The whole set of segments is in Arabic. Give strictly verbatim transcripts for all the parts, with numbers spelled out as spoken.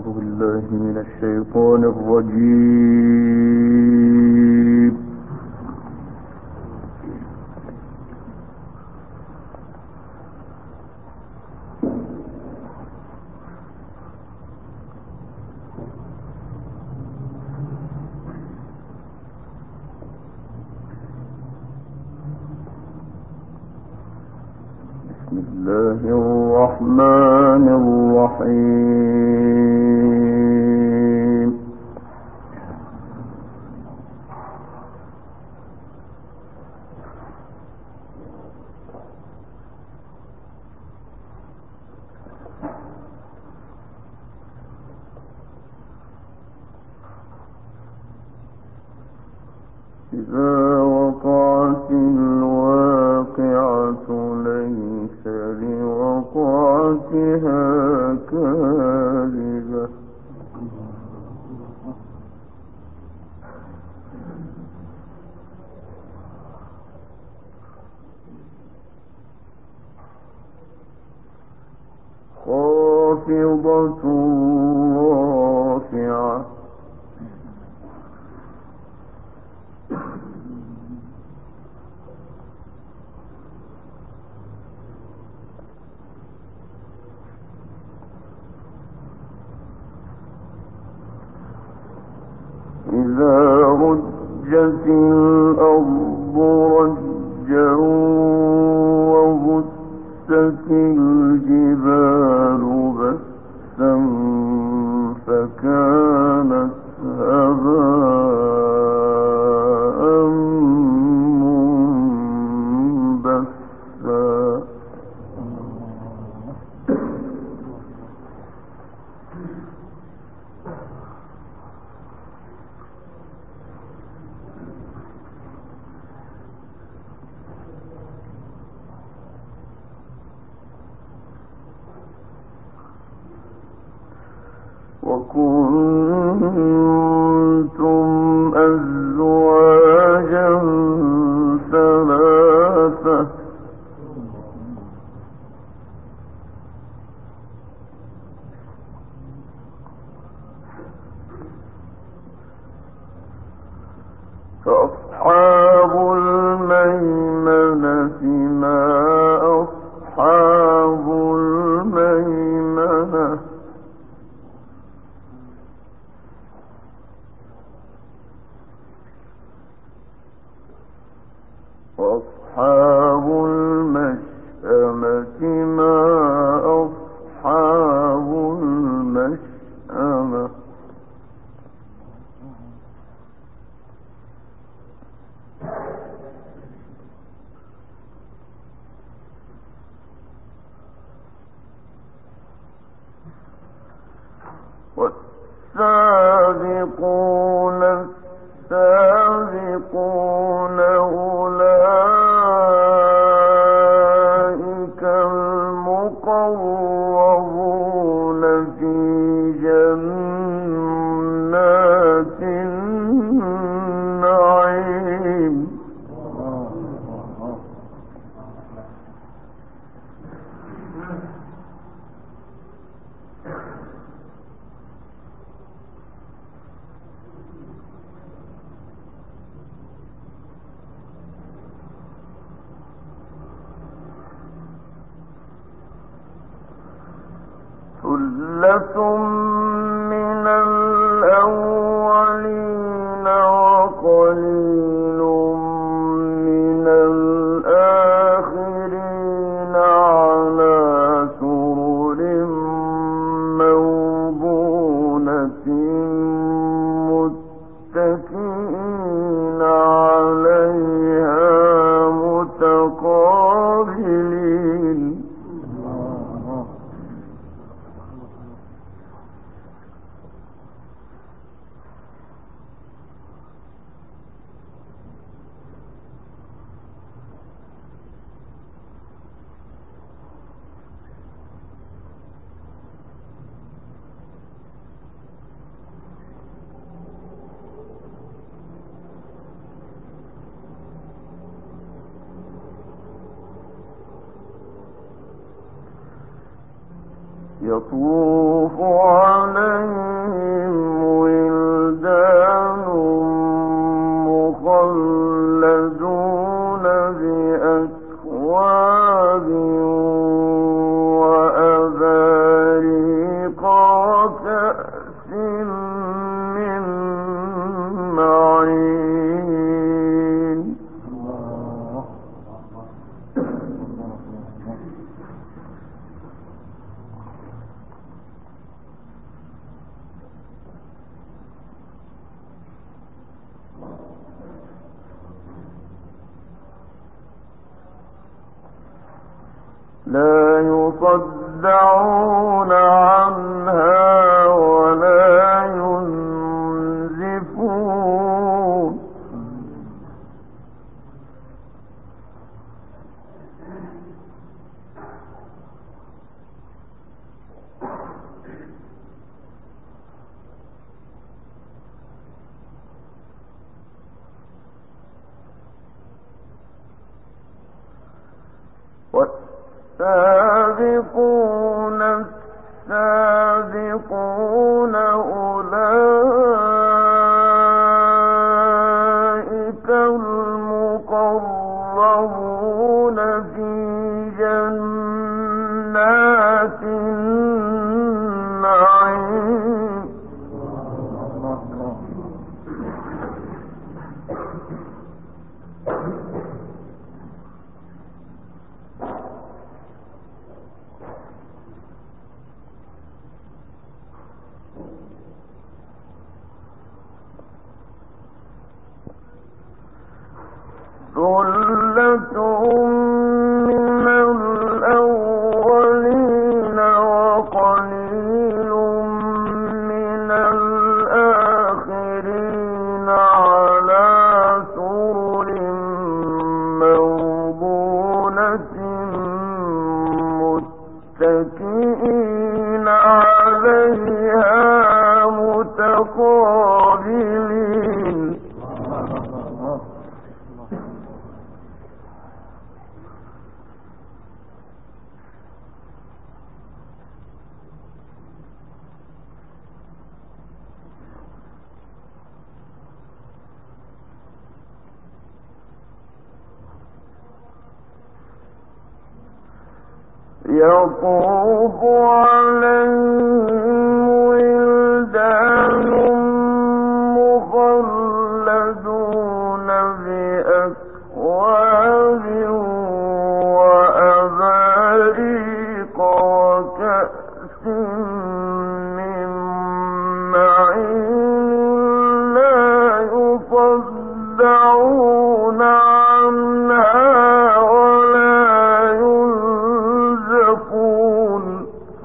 بالله من الشيطان الرجيم. بسم الله الرحمن الرحيم. إذا وقعت الواقعة ليس لوقعتها كاذبة خافضة رافعة إذا رجت الأرض رجا وبست الجبال بسا فكانت هباء منبثا وكنتم أزواجا ثلاثة فأصحاب الميمنة ما أصحاب الميمنة وأصحاب المشأمة ما أصحاب المشأمة والسابقون السابقون أولئك المقربون في جنات النعيم ثلة من الأولين وقليل من الآخرين على سرر موضونة متكئين عليها متقابلين يطوف عليهم ولدان مخلدون بأكواب وأباريق وكأس من معين. لا يصدعون عنها ولا ينزفون. السابقون السابقون أولئك المقربون في جنات النعيم. ثلة من الأولين وقليل من الآخرين على سرر موضونة متكئين عليها متقابلين. يطوف عليهم ولدان مخلدون بأكواب وأباريق وكأس من معين لا يصدعون عنها ولا ينزفون.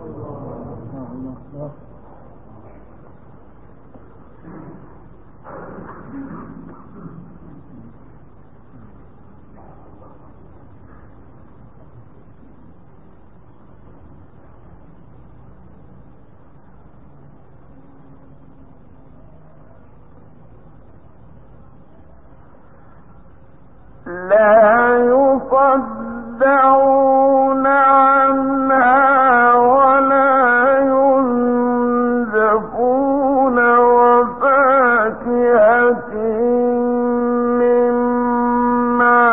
لا يصدعون عنها ولا ينزفون وفاكهة مما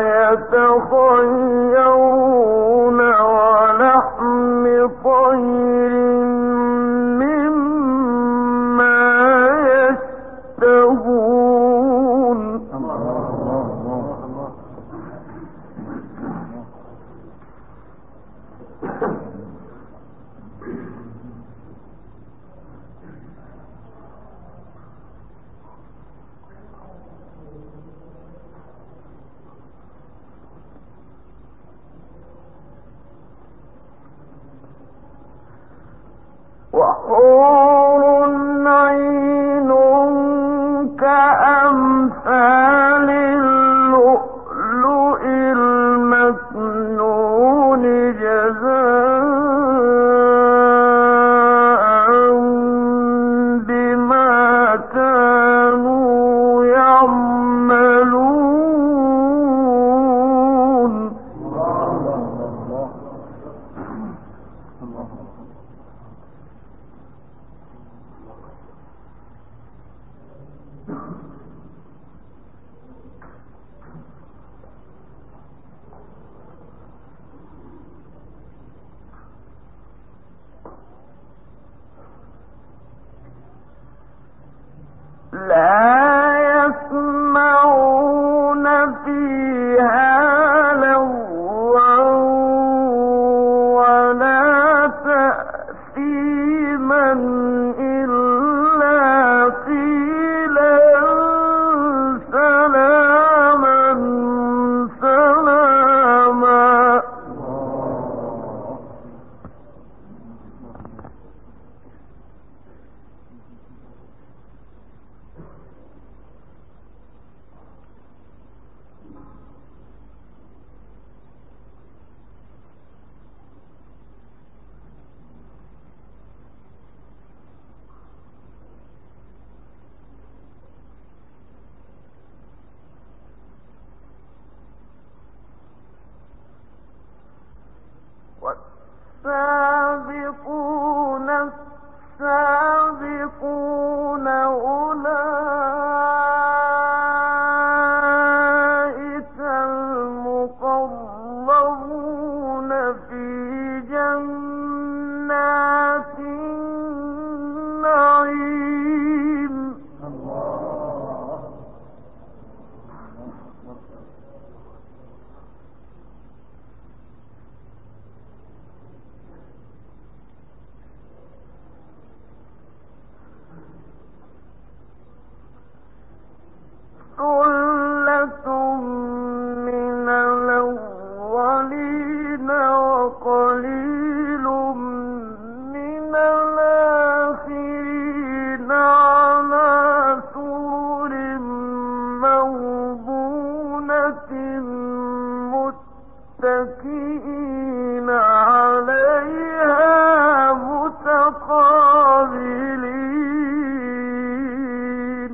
يتخيرون ولحم طير مما يشتهون. وحور عين كأمثال اللؤلؤ المكنون جزاء بما كانوا يعملون. في جنات النعيم. ثلة من الأولين وقليل من الآخرين على سرر موضونة متكئين عليها متقابلين.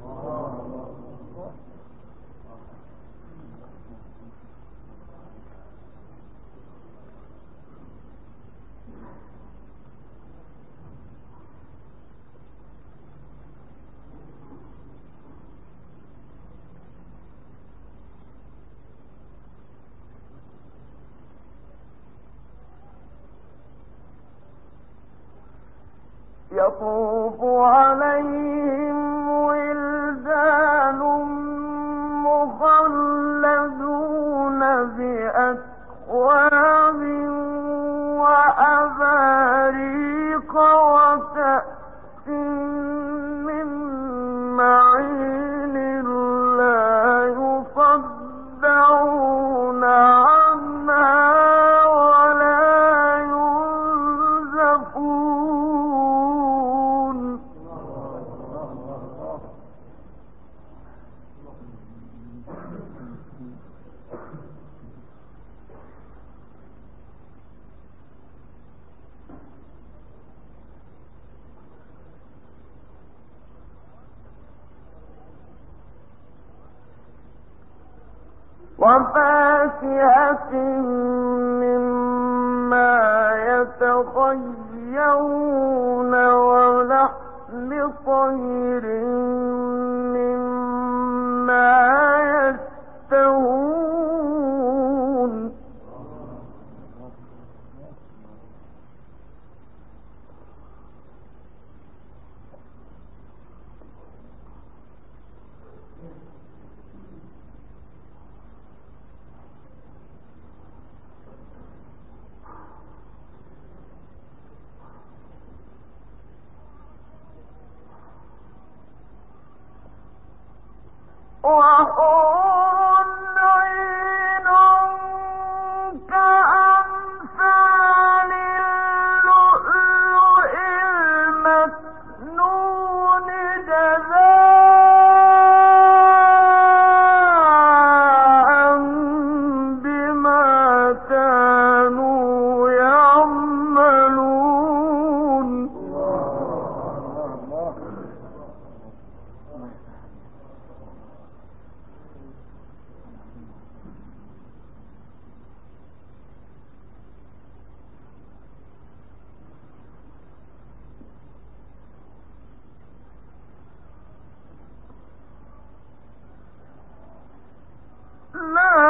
يطوف عليهم ولدان مخلدون بأكواب وأباريق وكأس من معين لا يصدعون عنها ولا ينزفون. وفاكهة مما يتخيرون ولحم طير مما يشتهون. وحور عين كأمثال اللؤلؤ المكنون جزاء بما كانوا يعملون. لا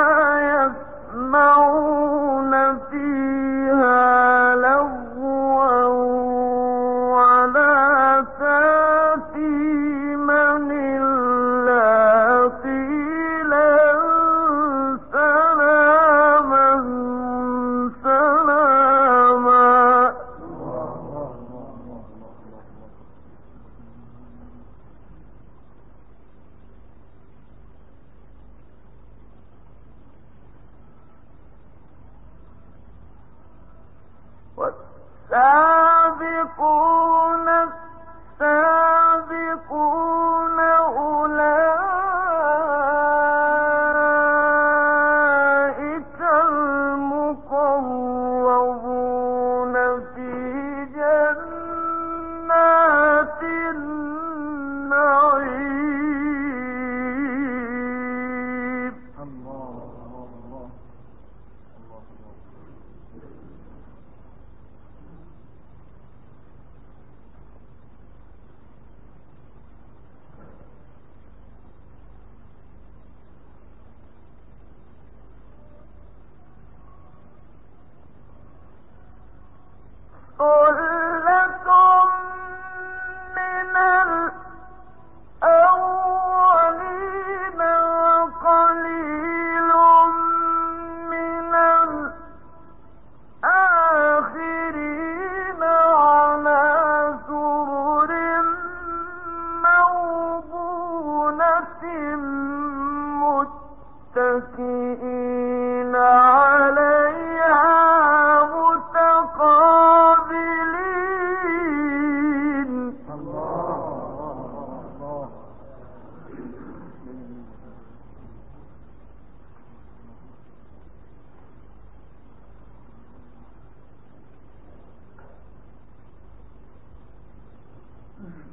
يسمعون فيها لغوا ولا تأثيما إلا قيلا سلاما سلاما. والسابقون السابقون أولئك المقربون في جنات النعيم.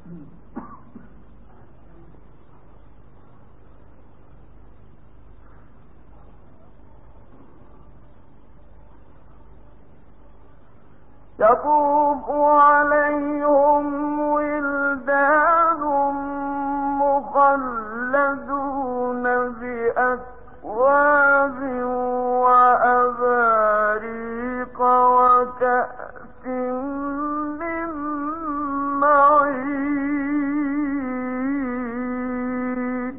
يطوف عليهم ولدان مخلدون بأكواب وأباريق وكأس من معين.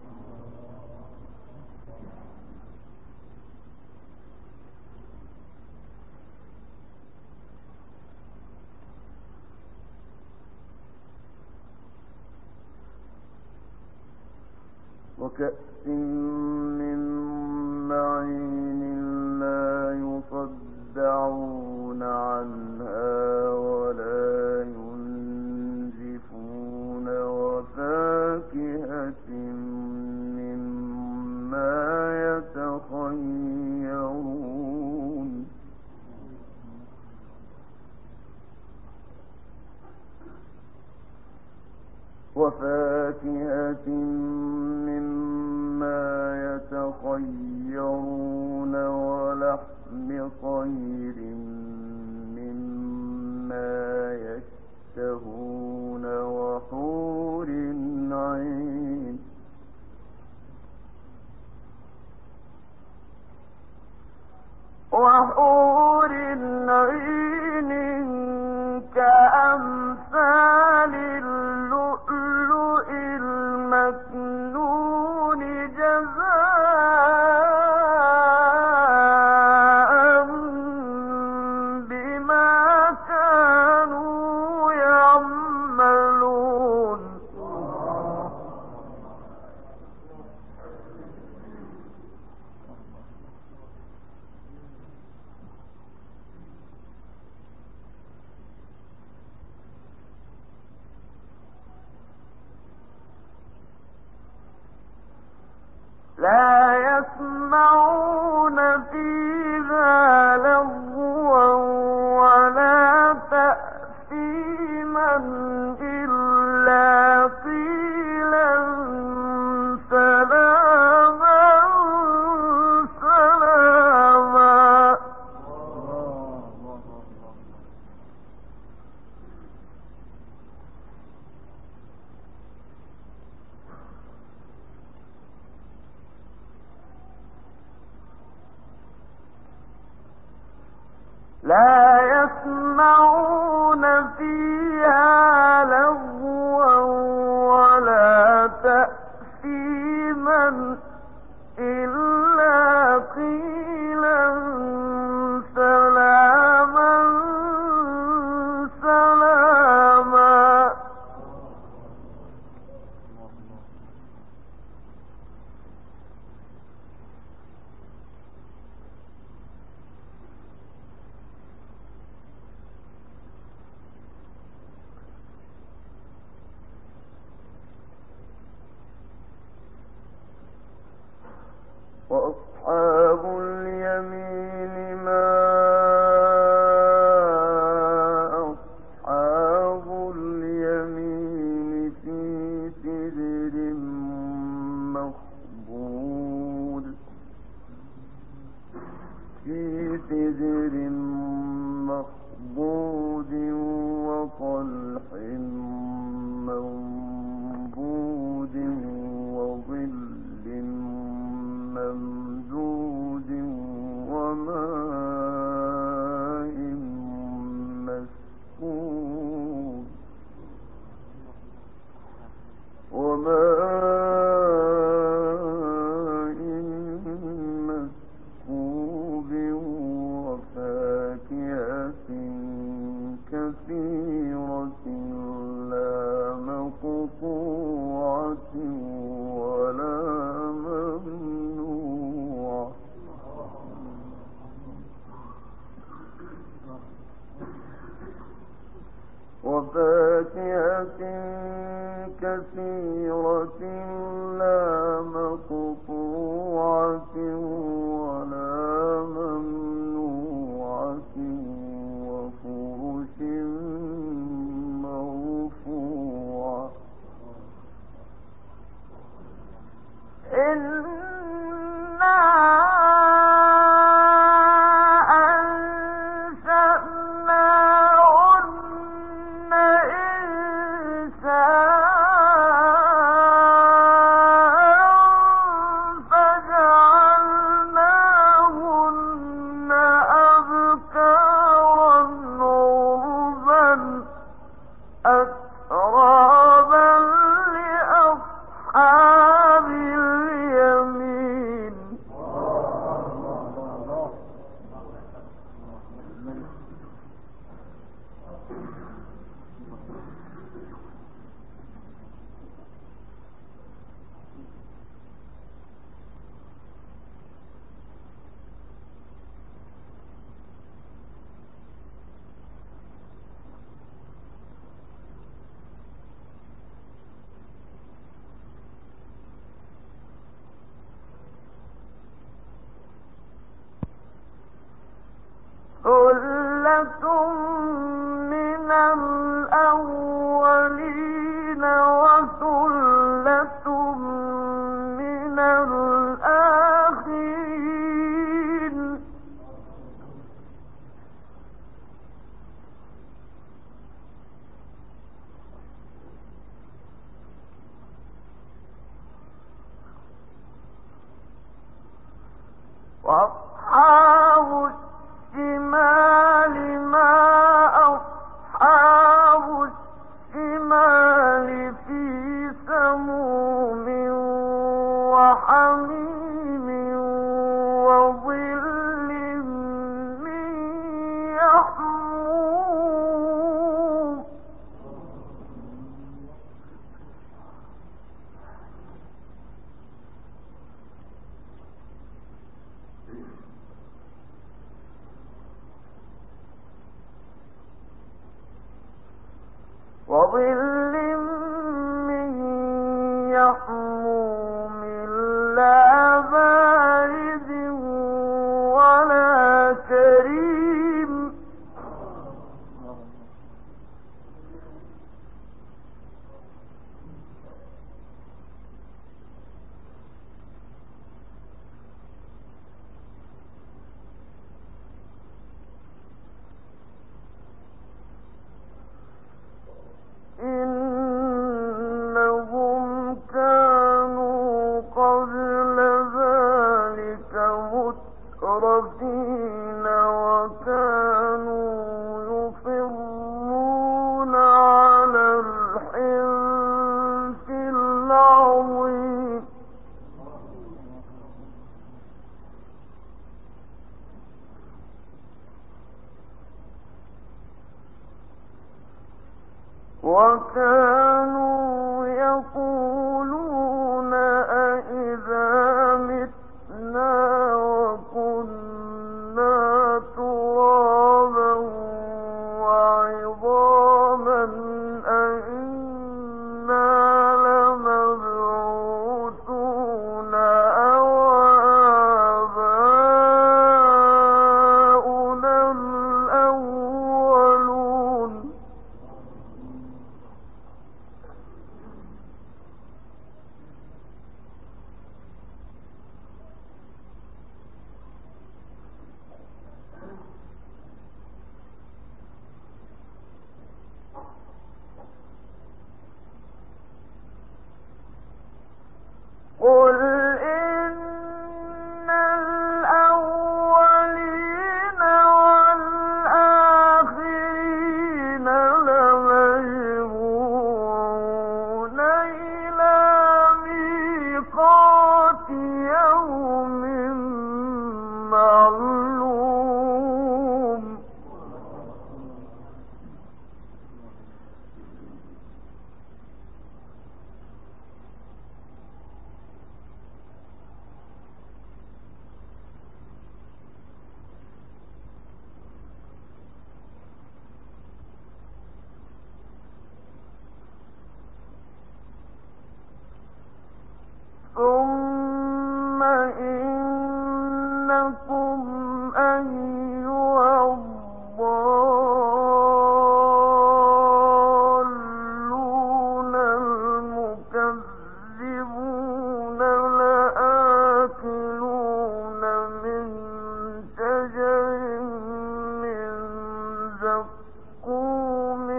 وكأس من معين لا يصدعون عنها ولا ينزفون وفاكهة مما يتخيرون وفاكهة مما يتخيرون ولحم طير مما يشتهون وحور عين وحور عين كأمثال اللؤلؤ المكنون جزاء بما كانوا يعملون. لا يسمعون فيها لغوا ولا تأثيما إلا قيلا سلاما سلاما. لا يسمعون فيها لغوا ولا تأثيما إلا قيلا سلاما سلاما. وأصحاب اليمين ما أصحاب اليمين في سدر مخضود في سدر مخضود وطلح منضود وظل ممدود وماء مسكوب وماء مسكوب وفاكهة كثيرة لا مقطوعة ولا ممنوعة وفاكهة كثيرة لا مقطوعة ولا ممنوعة وفرش مرفوعة. من الأولين وثلة من الآخرين وأصحاب الشمال ما أصحاب الشمال في سموم وحميم وظل من يحموم وظل من يحموم لا بارد ولا كريم إنهم كانوا قبل ذلك مترفين وكانوا يصرون على الحنث العظيم وكانوا يقولون أئذا متنا وكنا ترابا وعظاما أئنا لمبعوثون أو آباؤنا الأولون قل إن الأولين والآخرين لمجموعون إلى ميقات يوم معلوم ثم إنكم أيها الضالون المكذبون لآكلون من شجر من زقوم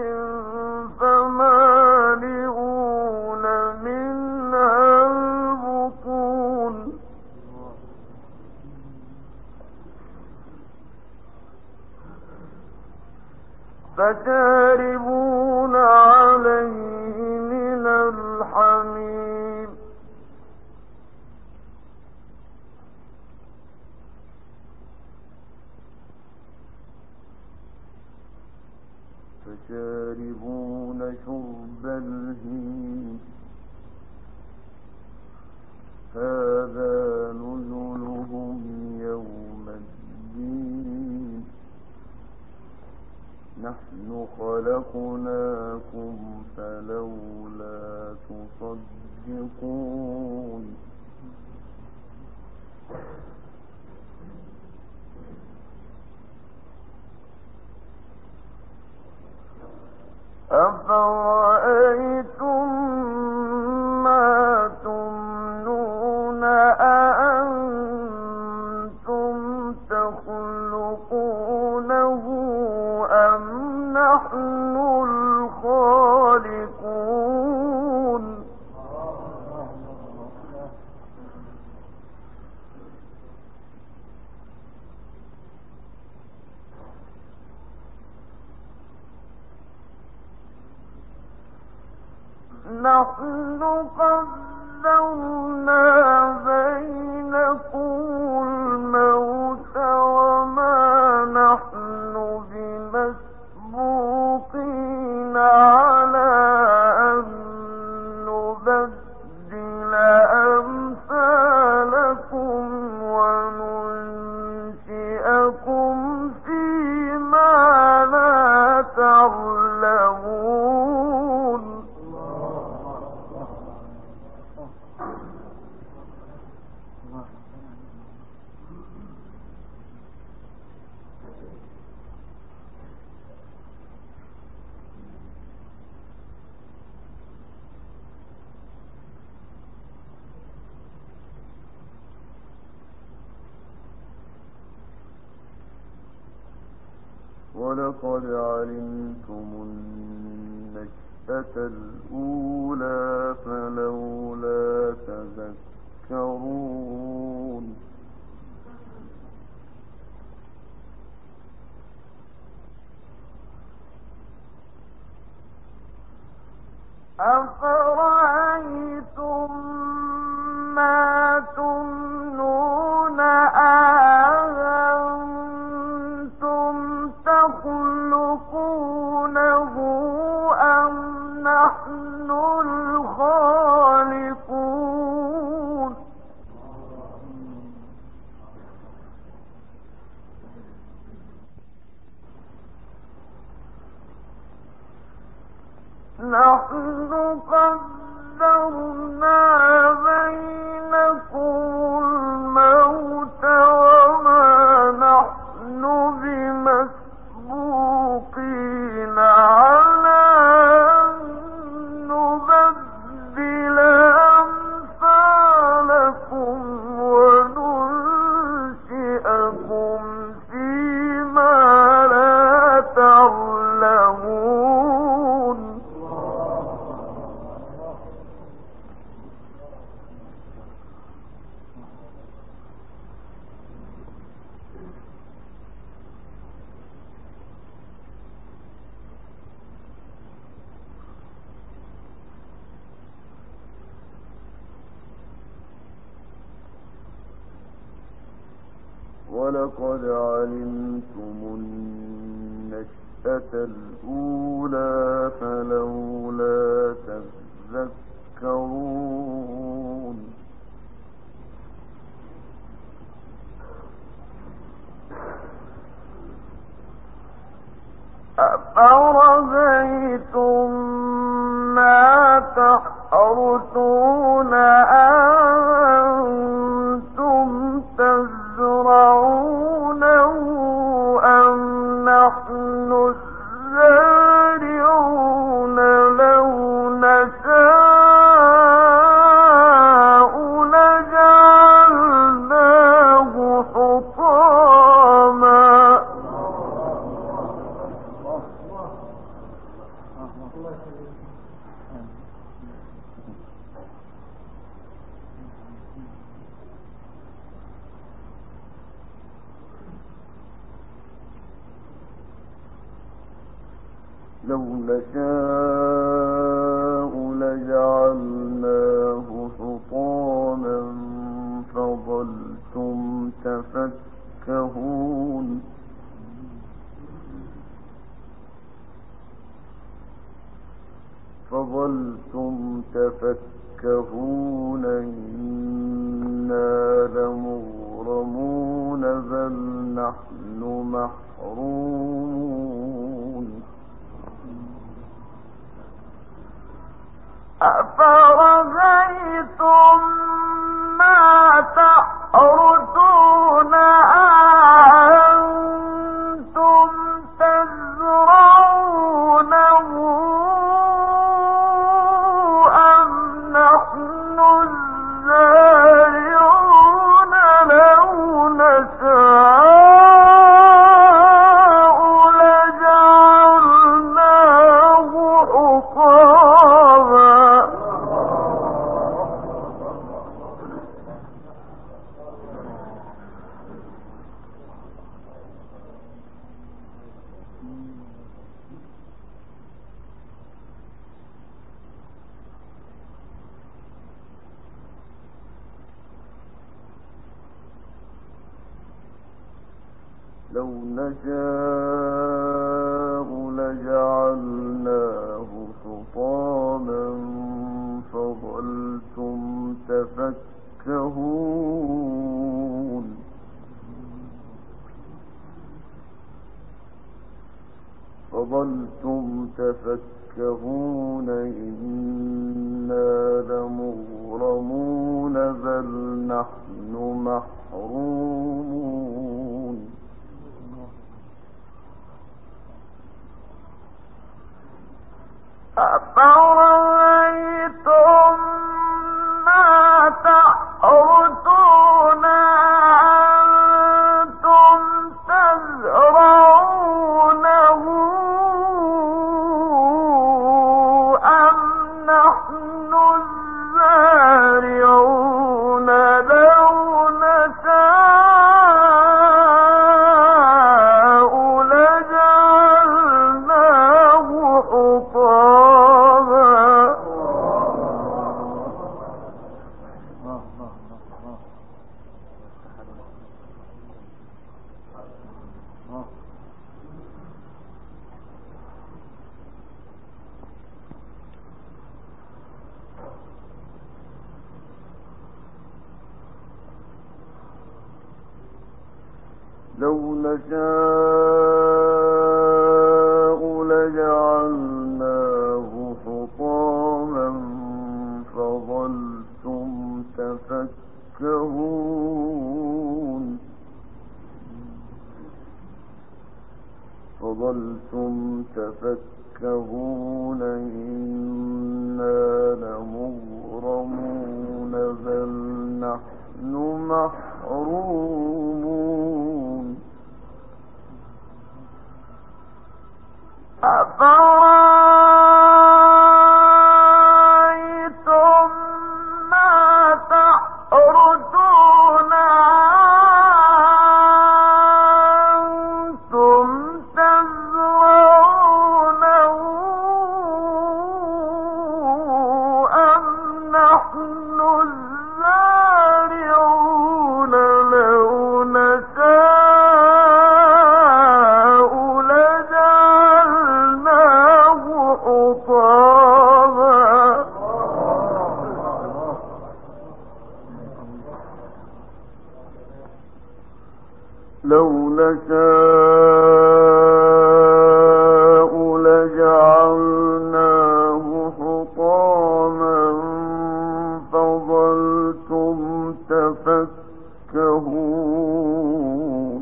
فمالئون منها البطون فشاربون عليه من الحميم فشاربون شرب الهيم هذا نزلهم يوم الدين نحن خلقناكم فلولا تصدقون أفرأيتم ما تمنون أأنتم تخلقونه أم نحن الخالقون نحن قدرنا بينكم الموت وما نحن بمسبوقين على أن نبدل أمثالكم وننشئكم فيما لا تعلمون ولقد علمتم النشأة الأولى فلولا تذكرون أفرأيتم ما تمنون أأنتم تخلقونه أم نحن الخالقون نحن قدرنا بينكم الموت وما نحن بمسبوقين على أن نبدل أمثالكم وننشئكم فيما لا تعلمون ولقد علمتم النشأة الأولى فلولا تذكرون أفرأيتم ما تحرثون أنتم تزرعونه أم نحن الزارعون لو نشاء لجعلناه حطاما لو نشاء لجعلناه حطاما فظلتم تفكهون فظلتم تفكهون إنا لمغرمون بل نحن محرومون أفرأيتم ما تحرثون أأنتم تزرعونه لو نشاء لجعلناه حطاما فظلتم تفكهون فظلتم تفكهون إنا لمغرمون بل نحن محرومون أفرأيتم ما تحرثون أنتم تزرعونه أم نحن الزارعون لو نشاء لجعلناه حطاما لو نشاء لجعلناه حطاما فظلتم تفكهون فظلتم تفكهون إنا لمغرمون بل نحن محرومون أفرأيتم ما تحرثون أنتم تزرعونه أم نحن الزارعون لو نشاء لجعلناه حطاما لو نشاء لجعلناه حطاما فظلتم تفكهون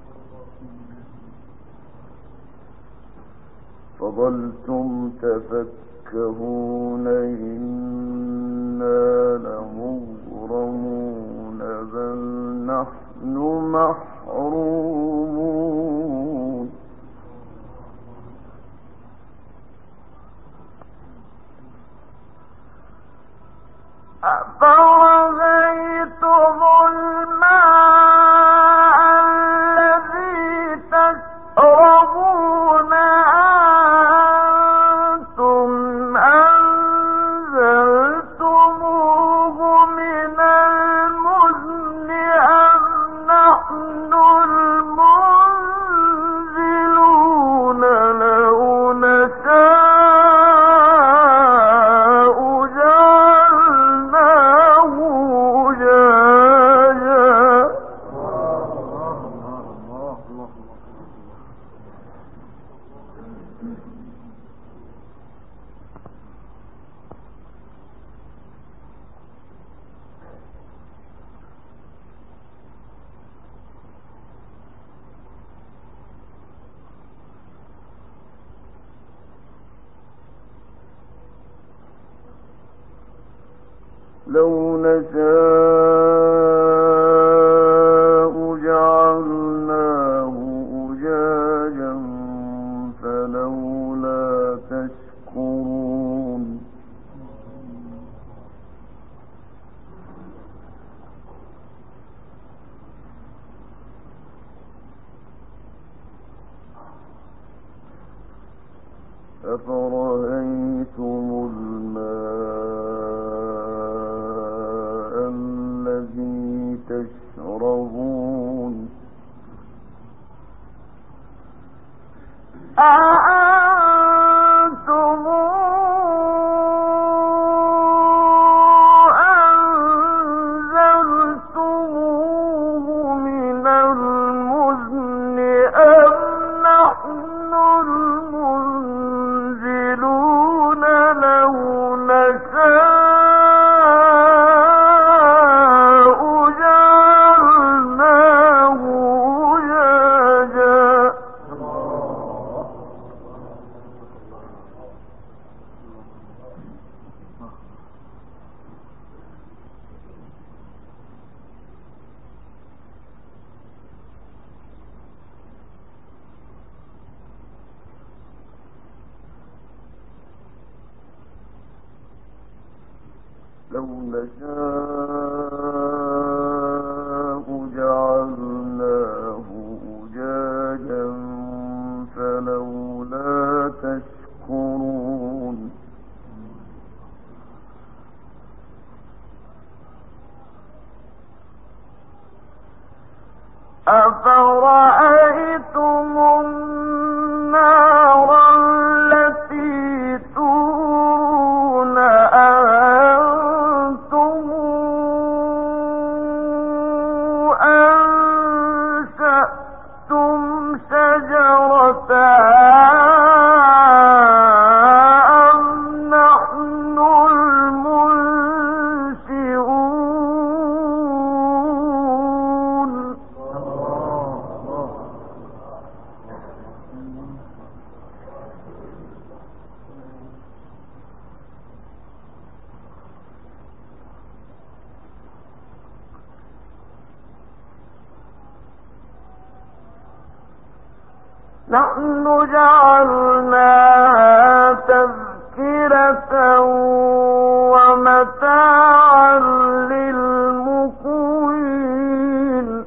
فظلتم تفكهون إنا لمغرمون بل نحن محرومون أفرأيتم الماء الذي تشربون أنتم أنزلتموه من المزن أم نحن المنزلون لو نشاء جعلناه أجاجا لو نشاء جعلناه أجاجا فلولا تشكرون أفرأيتم الماء الذي تشربون أأنتم أنزلتموه من المزن أم نحن المنزلون لو نشاء جعلناه أجاجا. لو نشاء جعلناه أجاجا فلولا تشكرون. أفرأيتم النار التي تورون أأنتم أنشأتم شجرتها أم نحن المنشئون. نحن جعلناها تذكرة ومتاعا للمقوين.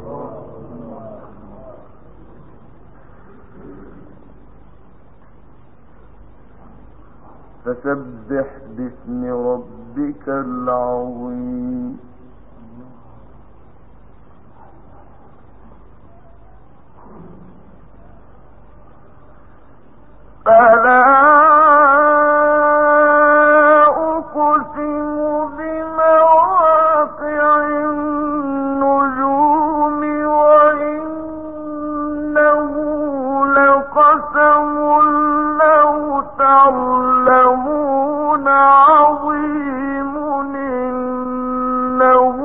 فسبح باسم ربك العظيم. فلا أقسم بمواقع النجوم وإنه لقسم لو تعلمون عظيم إنه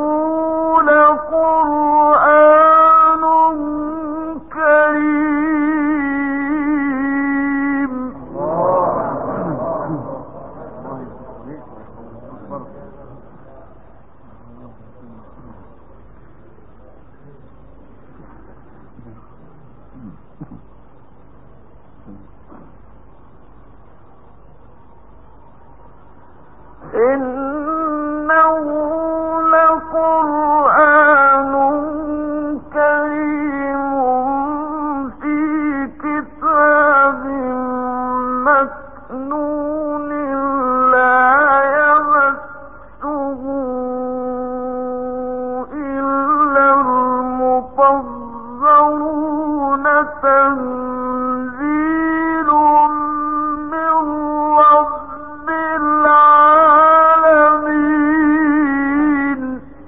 لقرآن كريم. إنه لقرآن كريم في كتاب مكنون لا يمسه إلا المطهرون تنزيل من رب العالمين.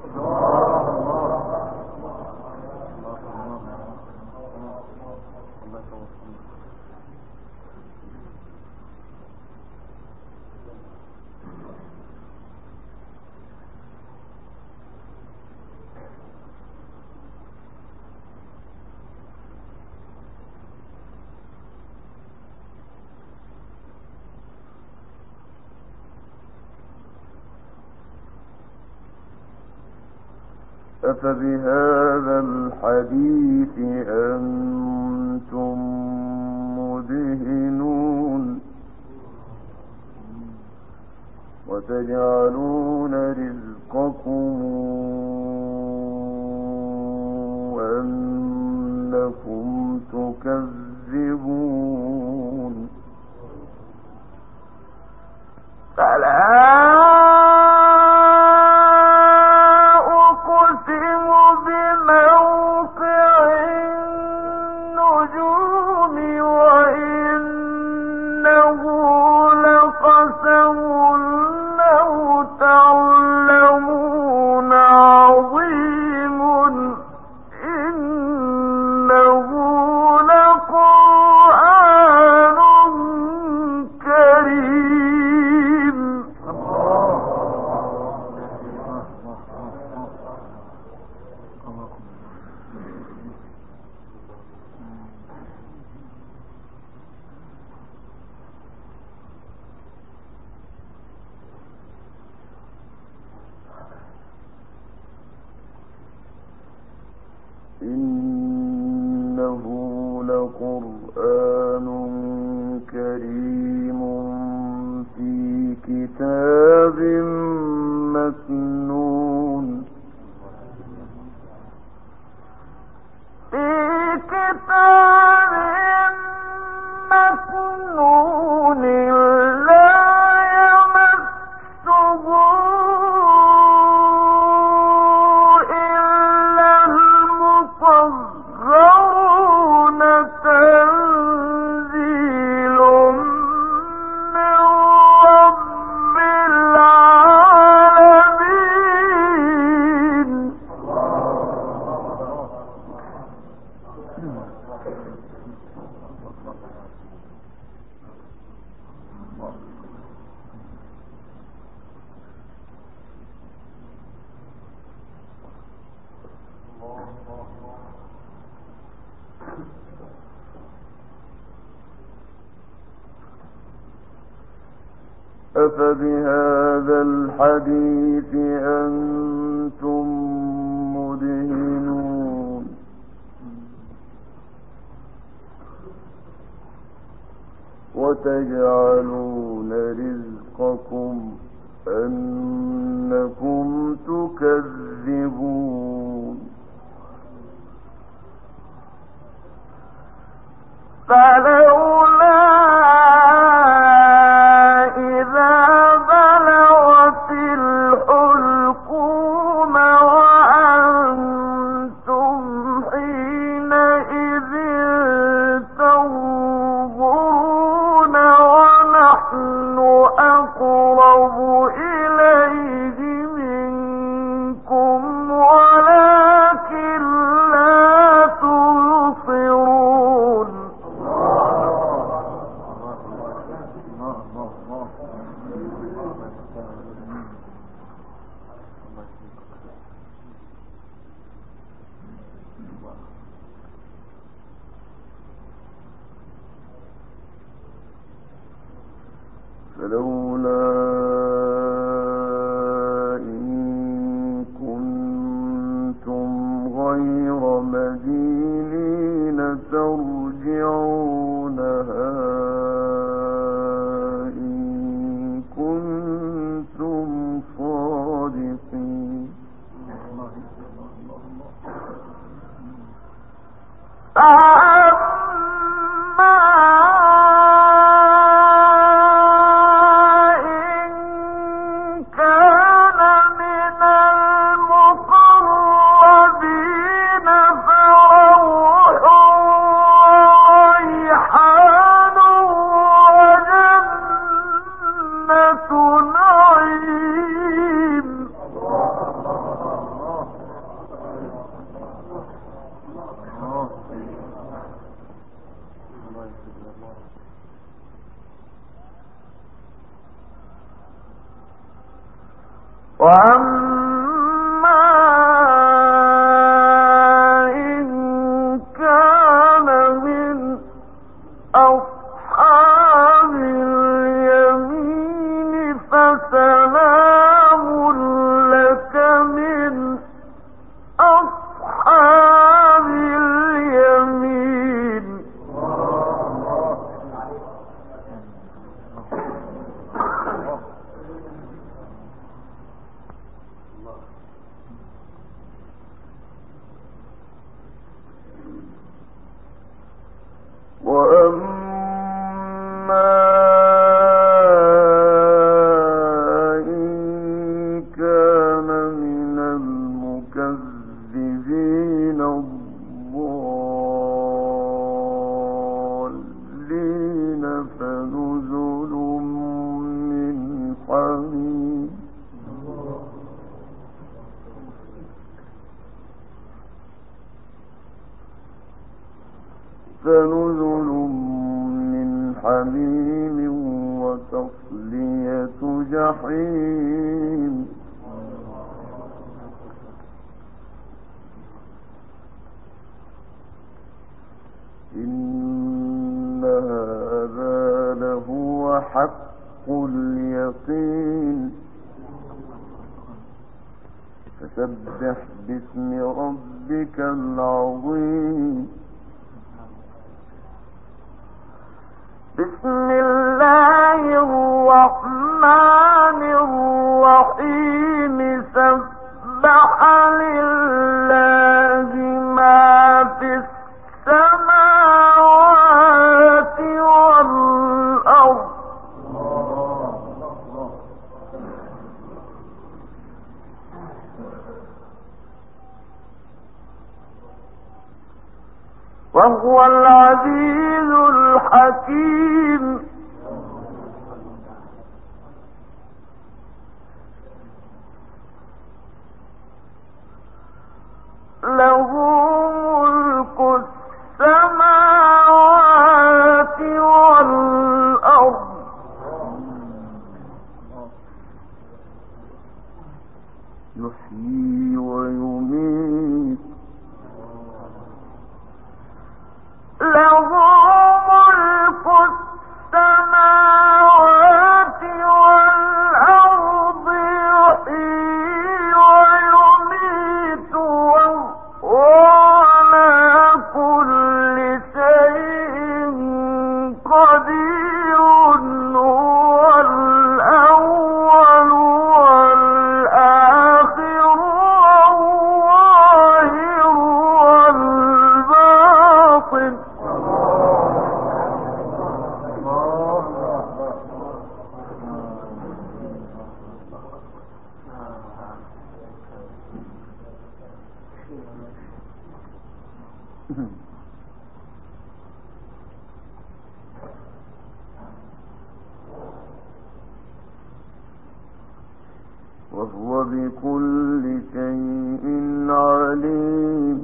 أفبهذا الحديث أنتم مدهنون وتجعلون رزقكم أنكم تكذبون. فلا أقسم بموقع النجوم وإنه لقرآن كريم في كتاب مكنون في كتاب مكنون لا يمسه إلا المطهرون تنزيل من رب العالمين. أفبهذا الحديث أنتم مدهنون وتجعلون رزقكم أنكم تكذبون فلولا إذا بلغت الحلقوم وأنتم حينئذ تنظرون ونحن أقرب إليه منكم ولكن لا تبصرون. فلولا إن كنتم غير مدينين ترجعونها إن كنتم صادقين. وأما إن كان من أصحاب اليمين فسلام لك من أصحاب اليمين. وأما إن كان من المكذبين الضالين فنزل من حميم. فنزل من حميم وتصلية جحيم. إن هذا لهو حق اليقين. فسبح باسم ربك العظيم. بسم الله الرحمن الرحيم سبح لله ما في السماوات والأرض وهو العزيز الحكيم له ملك السماوات والأرض يحيي ويميت له ملك السماوات والأرض يحيي ويميت وهو على كل شيء قدير هو الأول والآخر والظاهر والباطن وهو بكل شيء عليم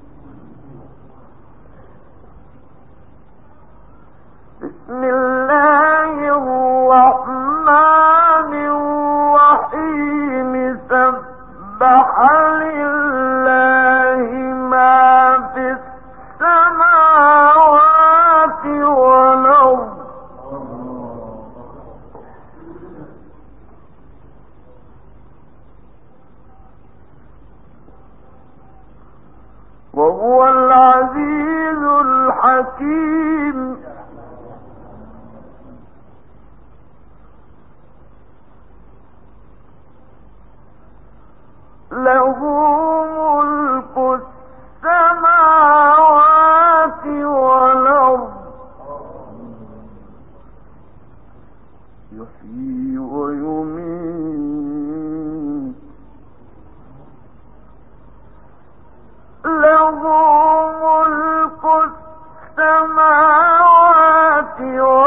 بسم الله الرحمن الرحيم سبح لله ما في السماوات والأرض وهو العزيز الحكيم له ملك السماوات والأرض يحيي ويميت له ملك السماوات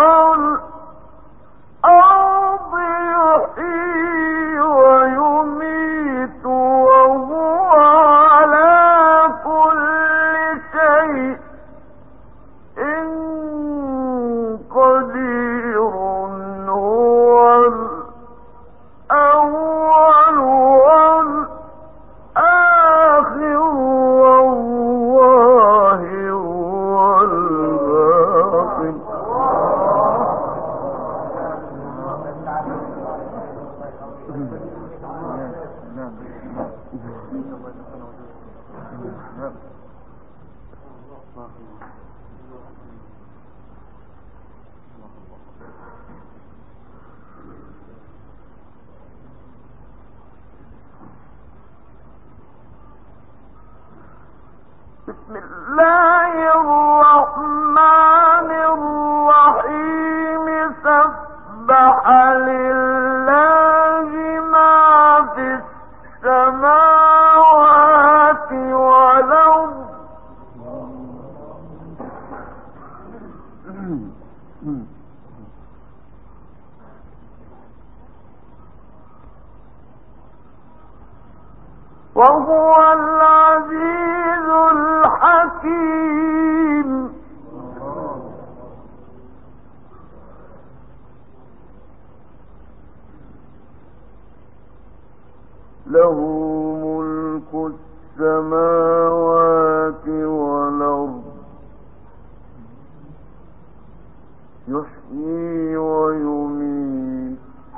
والأرض يحيي ويميت وهو على كل شيء قدير هو الأول والآخر والظاهر والباطن بسم الله الرحمن الرحيم سبح لله ما في السماوات والأرض وهو العزيز الحكيم له ملك السماوات والأرض يحيي ويميت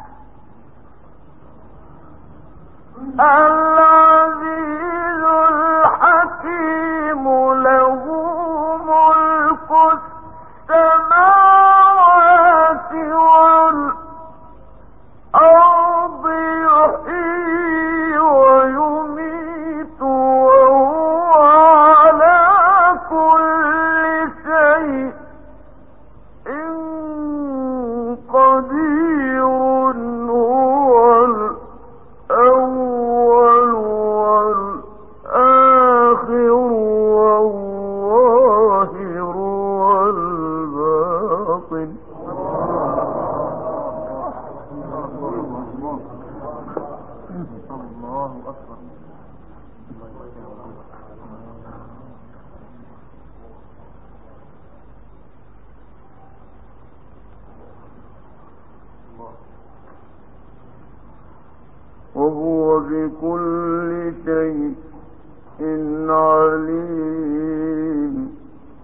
العزيز الحكيم له ملك السماوات قدير هو الأول والآخر والظاهر والباطن. الله أكبر. وهو بكل شيء عليم.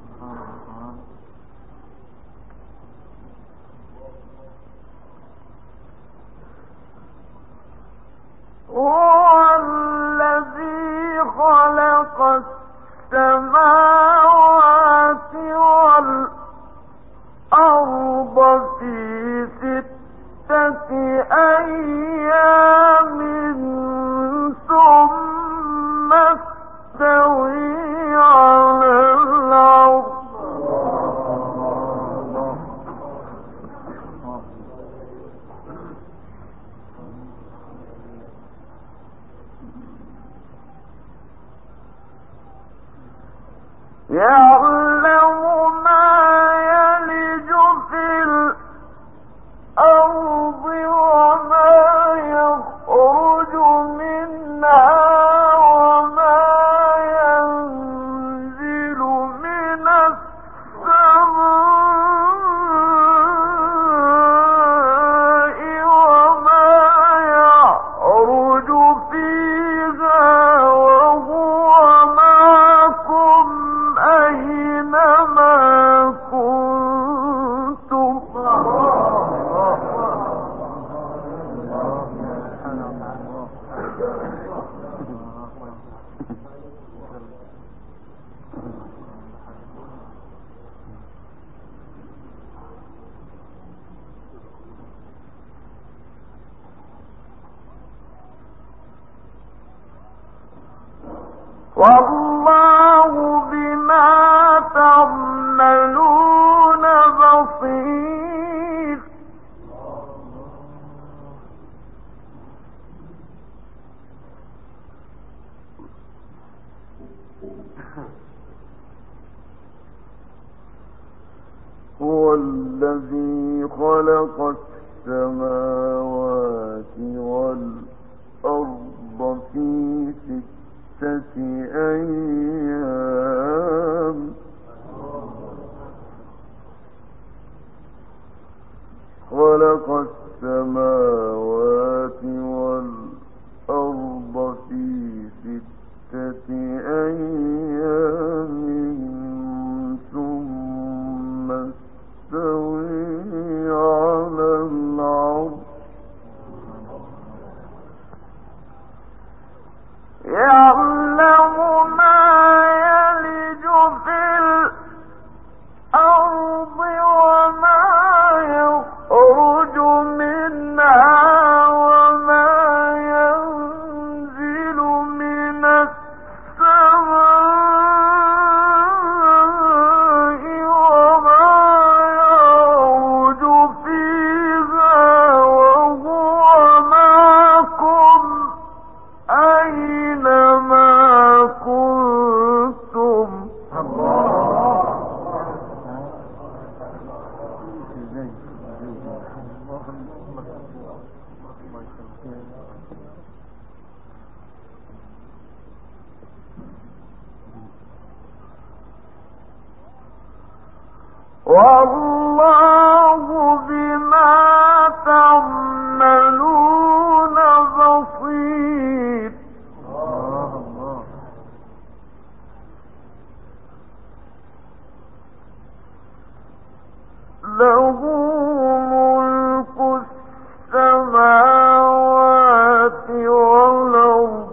هو الذي خلق السماوات والأرض في ستة أيام ثم استوى على العرش. يعلم ما يلج في الأرض وما يخرج منها وما ينزل من السماء وما يعرج فيها وهو معكم أينما كنتم. والله بما تعملون بصير. هو الذي خلق السماوات والأرض في ستة أيام خلق السماوات والأرض في ستة أيام ثم استوى على العرش. يعلم ما يلج في الأرض وما يخرج منها وما ينزل من السماء وما يعرج فيها وهو معكم أينما كنتم. والله بما تعملون بصير. له ملك السماوات والأرض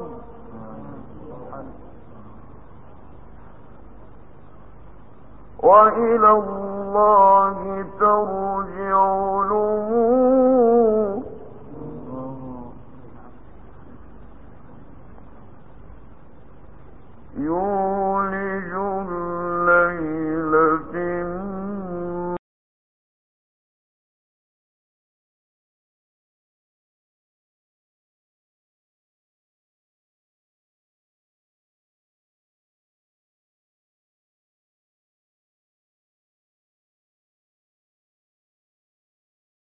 وإلى الله ترجع الأمور. يوم